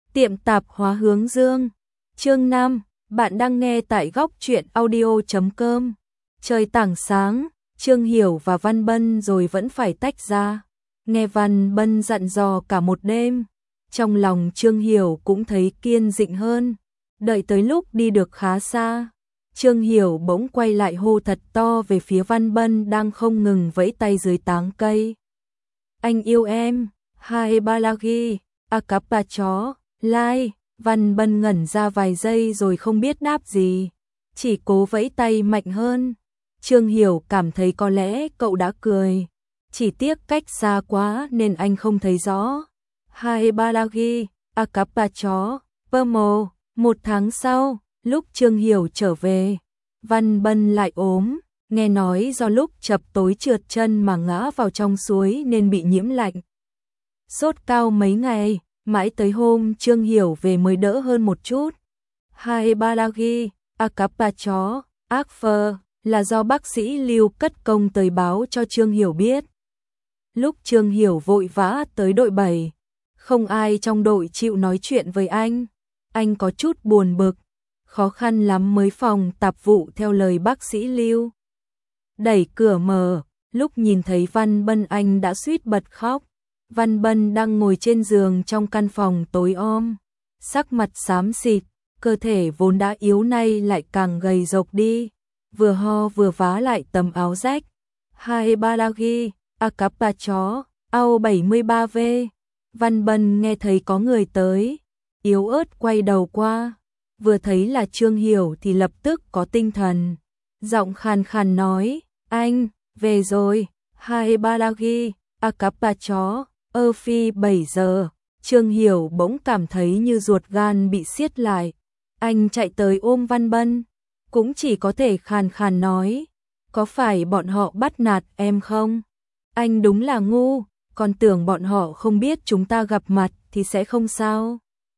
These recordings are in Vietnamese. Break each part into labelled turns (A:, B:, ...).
A: Tiệm tạp hóa Hướng Dương. Chương 5, bạn đang nghe tại góc truyện audio.com. Trời tảng sáng, Trương Hiểu và Văn Bân rồi vẫn phải tách ra. Nghe Văn Bân dặn dò cả một đêm, trong lòng Trương Hiểu cũng thấy kiên định hơn. Đợi tới lúc đi được khá xa, Trương Hiểu bỗng quay lại hô thật to về phía Văn Bân đang không ngừng vẫy tay dưới tán cây. Anh yêu em, hai ba la ghi, a cắp ba chó, lai. Văn Bân ngẩn ra vài giây rồi không biết đáp gì, chỉ cố vẫy tay mạnh hơn. Trương Hiểu cảm thấy có lẽ cậu đã cười, chỉ tiếc cách xa quá nên anh không thấy rõ. Hai ba la ghi, a cắp ba chó, Pomo. Một tháng sau, lúc Trương Hiểu trở về, Văn Bân lại ốm, nghe nói do lúc chập tối trượt chân mà ngã vào trong suối nên bị nhiễm lạnh. Sốt cao mấy ngày, mãi tới hôm Trương Hiểu về mới đỡ hơn một chút. Hai ba la ghi, a cắp ba chó, ác phơ, là do bác sĩ Lưu cất công tới báo cho Trương Hiểu biết. Lúc Trương Hiểu vội vã tới đội 7, không ai trong đội chịu nói chuyện với anh. Anh có chút buồn bực, khó khăn lắm mới phòng tạp vụ theo lời bác sĩ Lưu. Đẩy cửa mở, lúc nhìn thấy Văn Bân anh đã suýt bật khóc. Văn Bân đang ngồi trên giường trong căn phòng tối om, sắc mặt xám xịt, cơ thể vốn đã yếu nay lại càng gầy rộc đi, vừa ho vừa vá lại tấm áo rách. Hai ba la ghi, a cắp ba chó, ao 73V. Văn Bân nghe thấy có người tới, yếu ớt quay đầu qua, vừa thấy là Trương Hiểu thì lập tức có tinh thần, giọng khàn khàn nói, anh, về rồi. Hai ba la ghi, a cắp ba chó, phi 7 giờ. Trương Hiểu bỗng cảm thấy như ruột gan bị siết lại, anh chạy tới ôm Văn Bân, cũng chỉ có thể khàn khàn nói, có phải bọn họ bắt nạt em không? Anh đúng là ngu, còn tưởng bọn họ không biết chúng ta gặp mặt thì sẽ không sao.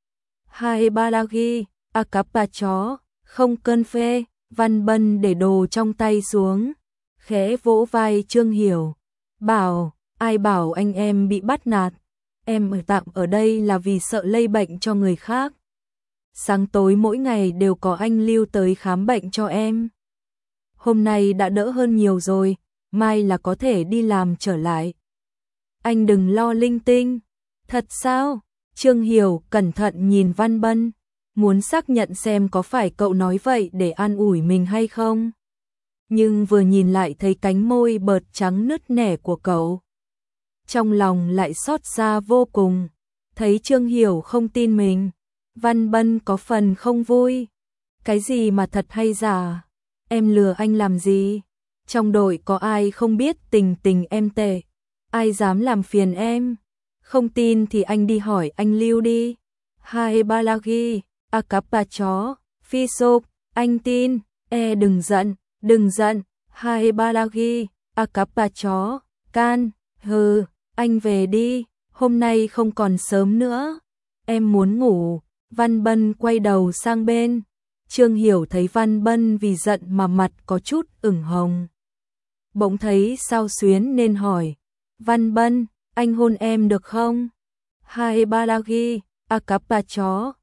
A: Hai ba la ghi, a cắp ba chó, không cơn phê. Văn Bân để đồ trong tay xuống, khẽ vỗ vai Trương Hiểu, bảo, ai bảo anh em bị bắt nạt, em ở tạm ở đây là vì sợ lây bệnh cho người khác. Sáng tối mỗi ngày đều có anh Lưu tới khám bệnh cho em. Hôm nay đã đỡ hơn nhiều rồi, mai là có thể đi làm trở lại. Anh đừng lo linh tinh. Thật sao? Trương Hiểu cẩn thận nhìn Văn Bân, muốn xác nhận xem có phải cậu nói vậy để an ủi mình hay không. Nhưng vừa nhìn lại thấy cánh môi bợt trắng nứt nẻ của cậu, trong lòng lại xót xa vô cùng. Thấy Trương Hiểu không tin mình, Văn Bân có phần không vui. Cái gì mà thật hay giả? Em lừa anh làm gì? Trong đội có ai không biết tình tình em tệ? Ai dám làm phiền em? Không tin thì anh đi hỏi anh Lưu đi. Hai ba la ghi, a cắp ba chó, phi sộp, anh tin. Đừng giận, đừng giận. Hai ba la ghi, a cắp ba chó, can. Hừ, anh về đi, hôm nay không còn sớm nữa, em muốn ngủ. Văn Bân quay đầu sang bên. Trương Hiểu thấy Văn Bân vì giận mà mặt có chút ửng hồng, bỗng thấy xao xuyến nên hỏi, Văn Bân, anh hôn em được không? Hai ba la ghi, a cắp ba chó,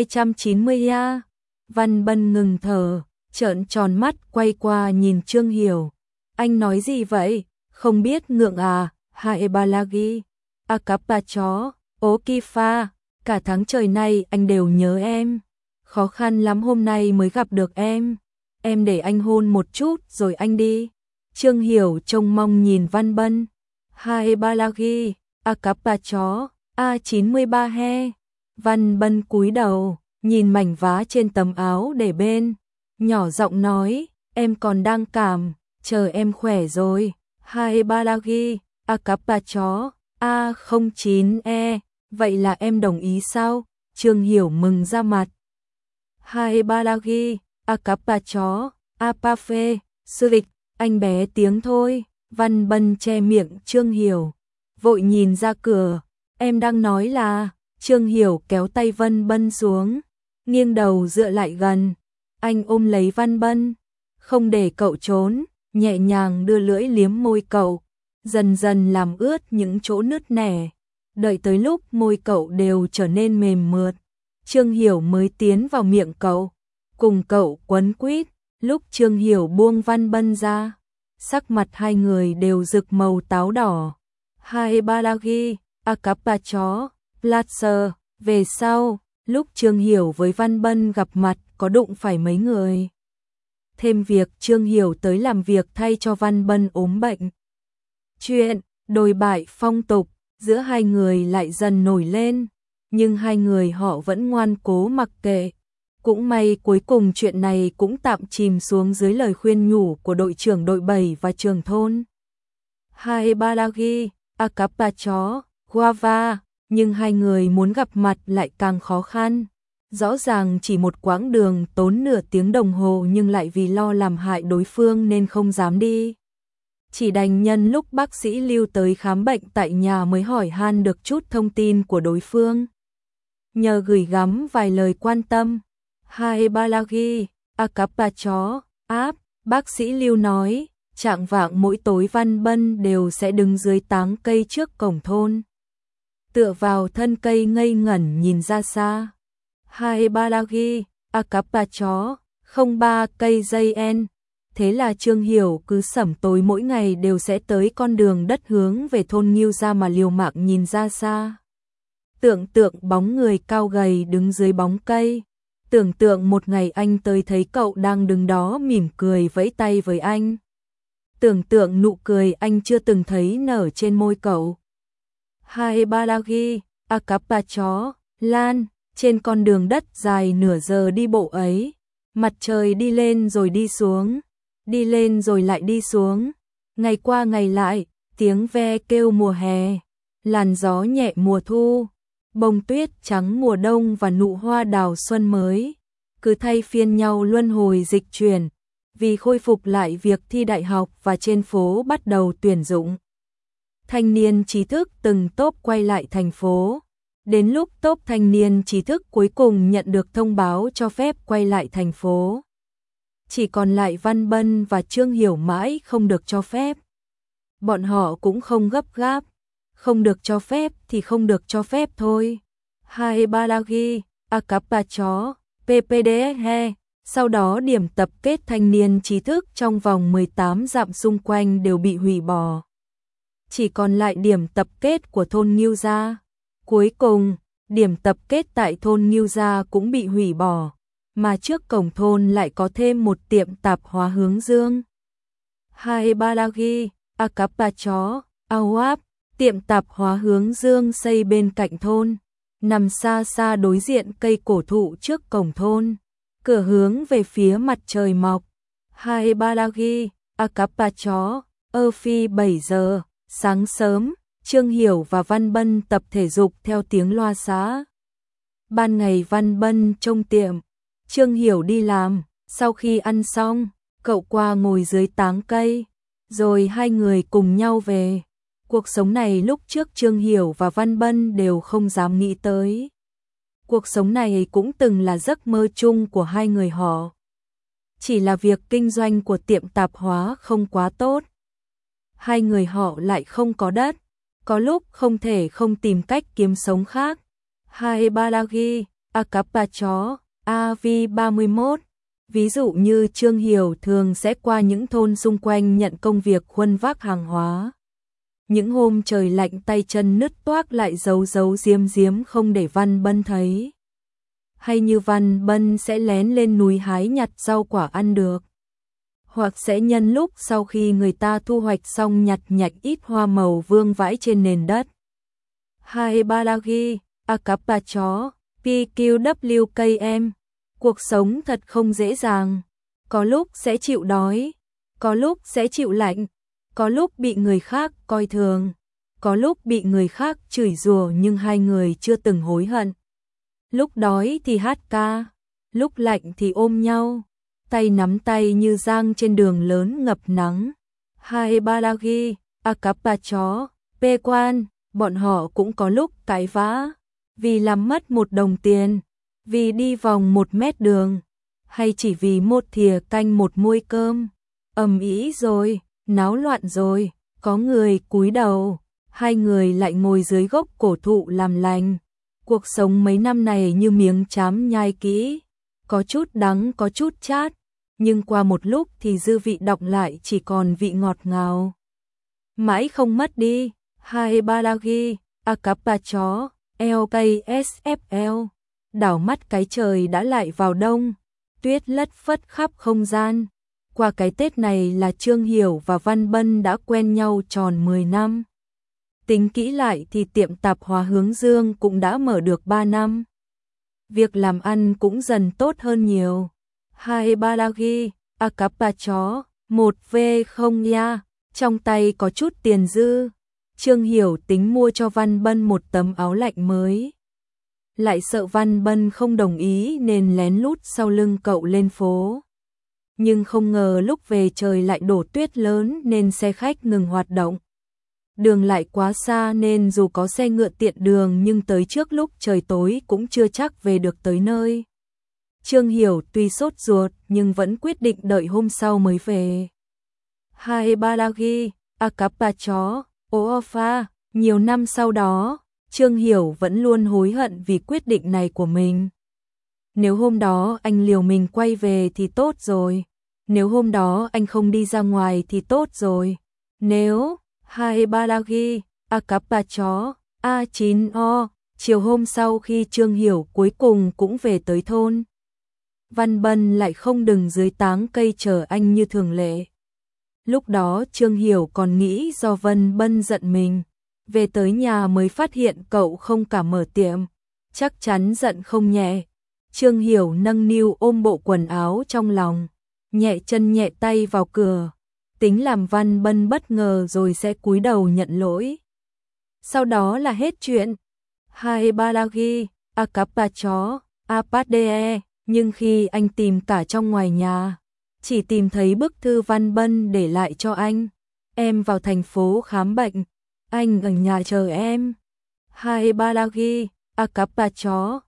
A: 290A. Văn Bân ngừng thở, trợn tròn mắt quay qua nhìn Trương Hiểu. Anh nói gì vậy? Không biết ngượng à? Hai ba la ghi, a cắp ba chó, ố ki pha. Cả tháng trời nay anh đều nhớ em, khó khăn lắm hôm nay mới gặp được em. Em để anh hôn một chút rồi anh đi. Trương Hiểu trông mong nhìn Văn Bân. Hai ba la ghi, a cắp ba chó, A93 he. Văn Bân cúi đầu, nhìn mảnh vá trên tấm áo để bên, nhỏ giọng nói, em còn đang cảm, chờ em khỏe rồi. Hai ba la ghi, a cắp ba chó, A09E. Vậy là em đồng ý sao? Trương Hiểu mừng ra mặt. Hai ba la ghi, a cắp ba chó, a pa phê, sư lịch, anh bé tiếng thôi. Văn Bân che miệng Trương Hiểu, vội nhìn ra cửa. Em đang nói là. Trương Hiểu kéo tay Văn Bân xuống, nghiêng đầu dựa lại gần. Anh ôm lấy Văn Bân, không để cậu trốn, nhẹ nhàng đưa lưỡi liếm môi cậu, dần dần làm ướt những chỗ nứt nẻ. Đợi tới lúc môi cậu đều trở nên mềm mượt, Trương Hiểu mới tiến vào miệng cậu, cùng cậu quấn quýt. Lúc Trương Hiểu buông Văn Bân ra, sắc mặt hai người đều rực màu táo đỏ. Hai Balagi, Akapa chó, Platser. Về sau, lúc Trương Hiểu với Văn Bân gặp mặt có đụng phải mấy người. Thêm việc Trương Hiểu tới làm việc thay cho Văn Bân ốm bệnh. Chuyện đồi bại phong tục giữa hai người lại dần nổi lên, nhưng hai người họ vẫn ngoan cố mặc kệ. Cũng may cuối cùng chuyện này cũng tạm chìm xuống dưới lời khuyên nhủ của đội trưởng đội 7 và trưởng thôn. Hai Balagi, Akapa chó, Guava, nhưng hai người muốn gặp mặt lại càng khó khăn. Rõ ràng chỉ một quãng đường tốn nửa tiếng đồng hồ nhưng lại vì lo làm hại đối phương nên không dám đi. Chỉ đành nhân lúc bác sĩ Lưu tới khám bệnh tại nhà mới hỏi han được chút thông tin của đối phương. Nhờ gửi gắm vài lời quan tâm. Hai Balagi, Akapa chó, áp, bác sĩ Lưu nói, trạng vạng mỗi tối Văn Bân đều sẽ đứng dưới táng cây trước cổng thôn. Tựa vào thân cây ngây ngẩn nhìn ra xa. Hai Balagi, Akapa chó, 03 cây dây en. Thế là Trương Hiểu cứ sẩm tối mỗi ngày đều sẽ tới con đường đất hướng về thôn Nghiêu ra mà liều mạng nhìn ra xa. Tưởng tượng bóng người cao gầy đứng dưới bóng cây. Tưởng tượng một ngày anh tới thấy cậu đang đứng đó mỉm cười vẫy tay với anh. Tưởng tượng nụ cười anh chưa từng thấy nở trên môi cậu. Hai Balagi, Akapa chó, Lan, trên con đường đất dài nửa giờ đi bộ ấy, mặt trời đi lên rồi đi xuống, đi lên rồi lại đi xuống, ngày qua ngày lại, tiếng ve kêu mùa hè, làn gió nhẹ mùa thu, bông tuyết trắng mùa đông và nụ hoa đào xuân mới, cứ thay phiên nhau luân hồi dịch chuyển, vì khôi phục lại việc thi đại học và trên phố bắt đầu tuyển dụng. Thanh niên trí thức từng tốp quay lại thành phố. Đến lúc tốp thanh niên trí thức cuối cùng nhận được thông báo cho phép quay lại thành phố. Chỉ còn lại Văn Bân và Trương Hiểu mãi không được cho phép. Bọn họ cũng không gấp gáp. Không được cho phép thì không được cho phép thôi. Hai Balagi, Akapa chó, PPDSE. Sau đó điểm tập kết thanh niên trí thức trong vòng 18 dặm xung quanh đều bị hủy bỏ. Chỉ còn lại điểm tập kết của thôn Nghiêu Gia. Cuối cùng, điểm tập kết tại thôn Nghiêu Gia cũng bị hủy bỏ, mà trước cổng thôn lại có thêm một tiệm tạp hóa hướng dương. Hai Balagi, Akapa chó, Awap, tiệm tạp hóa hướng dương xây bên cạnh thôn, nằm xa xa đối diện cây cổ thụ trước cổng thôn, cửa hướng về phía mặt trời mọc. Hai Balagi, Akapa chó, Phi 7 giờ, sáng sớm. Trương Hiểu và Văn Bân tập thể dục theo tiếng loa xã. Ban ngày Văn Bân trông tiệm, Trương Hiểu đi làm, sau khi ăn xong, cậu qua ngồi dưới táng cây, rồi hai người cùng nhau về. Cuộc sống này lúc trước Trương Hiểu và Văn Bân đều không dám nghĩ tới. Cuộc sống này cũng từng là giấc mơ chung của hai người họ. Chỉ là việc kinh doanh của tiệm tạp hóa không quá tốt. Hai người họ lại không có đất. Có lúc không thể không tìm cách kiếm sống khác. Hai Balagi, Akapa chó, AV31. Ví dụ như Trương Hiểu thường sẽ qua những thôn xung quanh nhận công việc khuân vác hàng hóa. Những hôm trời lạnh tay chân nứt toác lại giấu giếm không để Văn Bân thấy. Hay như Văn Bân sẽ lén lên núi hái nhặt rau quả ăn được. Hoặc sẽ nhân lúc sau khi người ta thu hoạch xong nhặt nhạnh ít hoa màu vương vãi trên nền đất. Hai Balagi, Akapa chó, PQWKM. Cuộc sống thật không dễ dàng. Có lúc sẽ chịu đói, có lúc sẽ chịu lạnh, có lúc bị người khác coi thường, có lúc bị người khác chửi rủa nhưng hai người chưa từng hối hận. Lúc đói thì hát ca, lúc lạnh thì ôm nhau. Tay nắm tay như giang trên đường lớn ngập nắng. Hai Balagi, Akapa chó, P-quan, bọn họ cũng có lúc cãi vã, vì làm mất 1 đồng tiền, vì đi vòng 1 mét đường, hay chỉ vì một thìa canh 1 muôi cơm. Ầm ĩ rồi, náo loạn rồi, có người cúi đầu, hai người lại ngồi dưới gốc cổ thụ làm lành. Cuộc sống mấy năm này như miếng chám nhai kỹ, có chút đắng có chút chát, nhưng qua một lúc thì dư vị đọng lại chỉ còn vị ngọt ngào. Mãi không mất đi, hai balagi, akapa chó, LKSFL. Đảo mắt cái trời đã lại vào đông, tuyết lất phất khắp không gian. Qua cái Tết này là Trương Hiểu và Văn Bân đã quen nhau tròn 10 năm. Tính kỹ lại thì tiệm tạp hóa Hướng Dương cũng đã mở được 3 năm. Việc làm ăn cũng dần tốt hơn nhiều. Hai balagi, akapa chó, 1V0 ya, trong tay có chút tiền dư. Trương Hiểu tính mua cho Văn Bân một tấm áo lạnh mới. Lại sợ Văn Bân không đồng ý nên lén lút sau lưng cậu lên phố. Nhưng không ngờ lúc về trời lại đổ tuyết lớn nên xe khách ngừng hoạt động. Đường lại quá xa nên dù có xe ngựa tiện đường nhưng tới trước lúc trời tối cũng chưa chắc về được tới nơi. Trương Hiểu tuy sốt ruột nhưng vẫn quyết định đợi hôm sau mới về. Hai balagi, akapa chó, ofa. Nhiều năm sau đó, Trương Hiểu vẫn luôn hối hận vì quyết định này của mình. Nếu hôm đó anh liều mình quay về thì tốt rồi. Nếu hôm đó anh không đi ra ngoài thì tốt rồi. Nếu hai balagi, akapa chó, A9O. Chiều hôm sau khi Trương Hiểu cuối cùng cũng về tới thôn, Văn Bân lại không đứng dưới táng cây chờ anh như thường lệ. Lúc đó Trương Hiểu còn nghĩ do Văn Bân giận mình. Về tới nhà mới phát hiện cậu không cả mở tiệm. Chắc chắn giận không nhẹ. Trương Hiểu nâng niu ôm bộ quần áo trong lòng, nhẹ chân nhẹ tay vào cửa, tính làm Văn Bân bất ngờ rồi sẽ cúi đầu nhận lỗi. Sau đó là hết chuyện. Hai balagi, akapa chó, apade. Nhưng khi anh tìm cả trong ngoài nhà, chỉ tìm thấy bức thư Văn Bân để lại cho anh. Em vào thành phố khám bệnh, anh ở nhà chờ em. Hai balagi, akapa chó,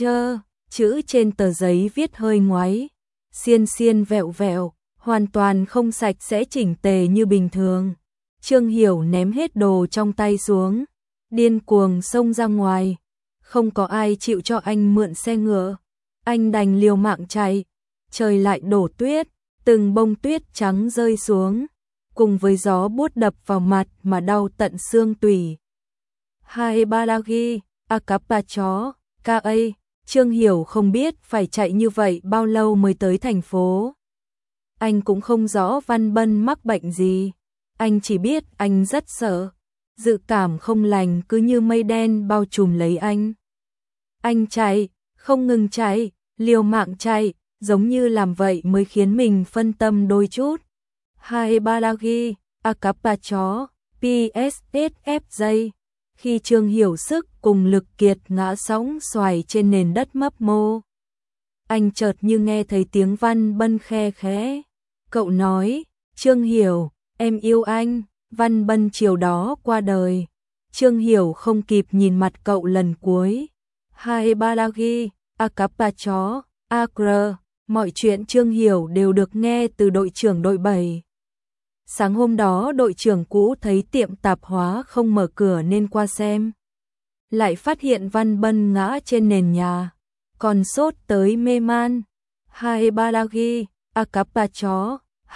A: chữ trên tờ giấy viết hơi ngoáy, xiên xiên vẹo vẹo, hoàn toàn không sạch sẽ chỉnh tề như bình thường. Trương Hiểu ném hết đồ trong tay xuống, điên cuồng xông ra ngoài. Không có ai chịu cho anh mượn xe ngựa, anh đành liều mạng chạy. Trời lại đổ tuyết, từng bông tuyết trắng rơi xuống, cùng với gió buốt đập vào mặt mà đau tận xương tủy. Hai balagi, akapa chó, ka. Trương Hiểu không biết phải chạy như vậy bao lâu mới tới thành phố. Anh cũng không rõ Văn Bân mắc bệnh gì. Anh chỉ biết anh rất sợ. Dự cảm không lành cứ như mây đen bao trùm lấy anh. Anh chạy, không ngừng chạy, liều mạng chạy, giống như làm vậy mới khiến mình phân tâm đôi chút. Hai balagi, akapa chó, PSSFJ. Khi Trương Hiểu sức cùng lực kiệt ngã sóng xoài trên nền đất mấp mô, anh chợt như nghe thấy tiếng Văn Bân khe khẽ. Cậu nói, Trương Hiểu, em yêu anh. Văn Bân chiều đó qua đời. Trương Hiểu không kịp nhìn mặt cậu lần cuối. Hai balagi, akapa chó, agr. Mọi chuyện Trương Hiểu đều được nghe từ đội trưởng đội 7. Sáng hôm đó đội trưởng cũ thấy tiệm tạp hóa không mở cửa nên qua xem. Lại phát hiện Văn Bân ngã trên nền nhà, còn sốt tới mê man. Hai balagi, akapa chó,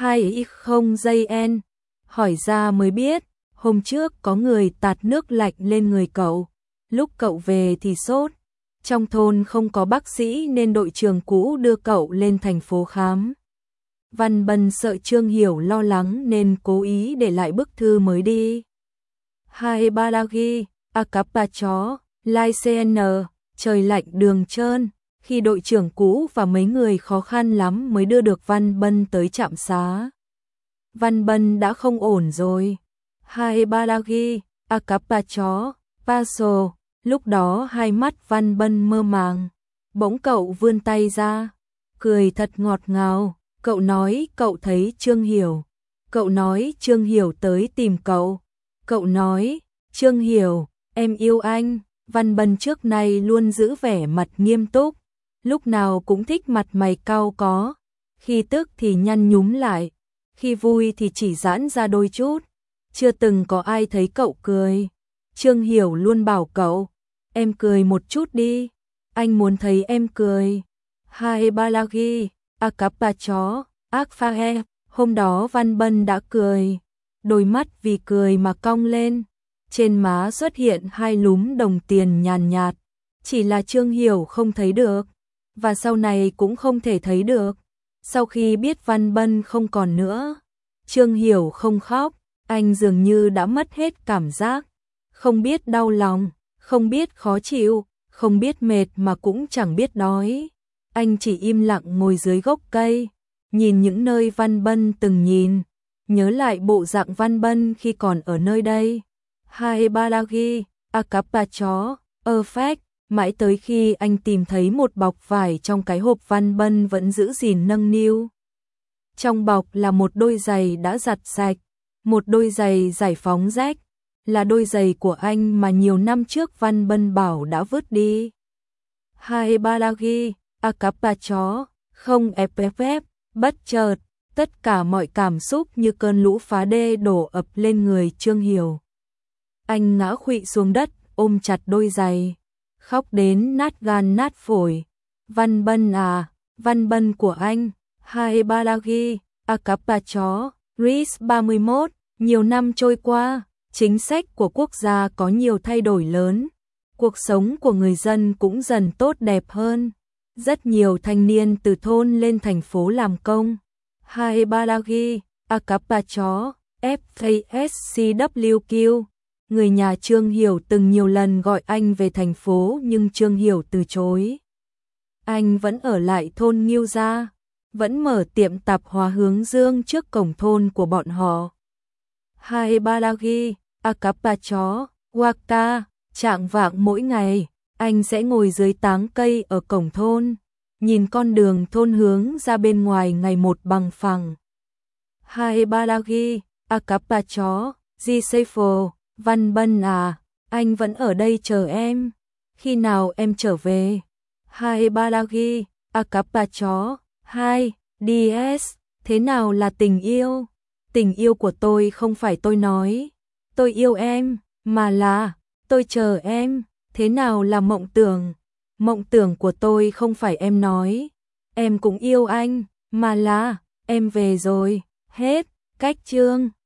A: 2x0JN. Hỏi ra mới biết, hôm trước có người tạt nước lạnh lên người cậu. Lúc cậu về thì sốt. Trong thôn không có bác sĩ nên đội trưởng cũ đưa cậu lên thành phố khám. Văn Bân sợ Trương Hiểu lo lắng nên cố ý để lại bức thư mới đi. Hai balagi, akapa chó, lai cn. Trời lạnh đường trơn. Khi đội trưởng cũ và mấy người khó khăn lắm mới đưa được Văn Bân tới trạm xá. Văn Bân đã không ổn rồi. Hai balagi, akapa chó, paso. Lúc đó hai mắt Văn Bân mơ màng. Bỗng cậu vươn tay ra, cười thật ngọt ngào. Cậu nói cậu thấy Trương Hiểu. Cậu nói Trương Hiểu tới tìm cậu. Cậu nói, Trương Hiểu, em yêu anh. Văn Bân trước nay luôn giữ vẻ mặt nghiêm túc, lúc nào cũng thích mặt mày cau có. Khi tức thì nhăn nhúm lại, khi vui thì chỉ giãn ra đôi chút. Chưa từng có ai thấy cậu cười. Trương Hiểu luôn bảo cậu, em cười một chút đi, anh muốn thấy em cười. Hai balagi, akapa chó, ác pha he, hôm đó Văn Bân đã cười, đôi mắt vì cười mà cong lên, trên má xuất hiện hai lúm đồng tiền nhàn nhạt, chỉ là Trương Hiểu không thấy được, và sau này cũng không thể thấy được. Sau khi biết Văn Bân không còn nữa, Trương Hiểu không khóc, anh dường như đã mất hết cảm giác, không biết đau lòng, không biết khó chịu, không biết mệt mà cũng chẳng biết đói. Anh chỉ im lặng ngồi dưới gốc cây, nhìn những nơi Văn Bân từng nhìn, nhớ lại bộ dạng Văn Bân khi còn ở nơi đây. Hai balagi, akapa chó, perfect, mãi tới khi anh tìm thấy một bọc vải trong cái hộp Văn Bân vẫn giữ gìn nâng niu. Trong bọc là một đôi giày đã giặt sạch, một đôi giày giải phóng rách, là đôi giày của anh mà nhiều năm trước Văn Bân bảo đã vứt đi. Hai balagi, akapa chó, không FFF, bất chợt, tất cả mọi cảm xúc như cơn lũ phá đê đổ ập lên người Trương Hiểu. Anh ngã khuỵu xuống đất, ôm chặt đôi giày, khóc đến nát gan nát phổi. Văn Bân à, Văn Bân của anh, hai balagi, akapa chó, RIS 31, nhiều năm trôi qua, chính sách của quốc gia có nhiều thay đổi lớn, cuộc sống của người dân cũng dần tốt đẹp hơn. Rất nhiều thanh niên từ thôn lên thành phố làm công. Hai balagi, akapa chó, FKSCWQ. Người nhà Trương Hiểu từng nhiều lần gọi anh về thành phố nhưng Trương Hiểu từ chối. Anh vẫn ở lại thôn Nghiêu Gia, vẫn mở tiệm tạp hóa Hướng Dương trước cổng thôn của bọn họ. Hai balagi, akapa chó, waka, trạng vạng mỗi ngày, anh sẽ ngồi dưới táng cây ở cổng thôn, nhìn con đường thôn hướng ra bên ngoài ngày một bằng phẳng. Hai balagi, akapa chó, Gisefo, Văn Bân à, anh vẫn ở đây chờ em, khi nào em trở về? Hai balagi, akapa chó, hai, DS, thế nào là tình yêu? Tình yêu của tôi không phải tôi nói, tôi yêu em, mà là, tôi chờ em. Thế nào là mộng tưởng? Mộng tưởng của tôi không phải em nói, em cũng yêu anh, mà là, em về rồi, hết, cách chương.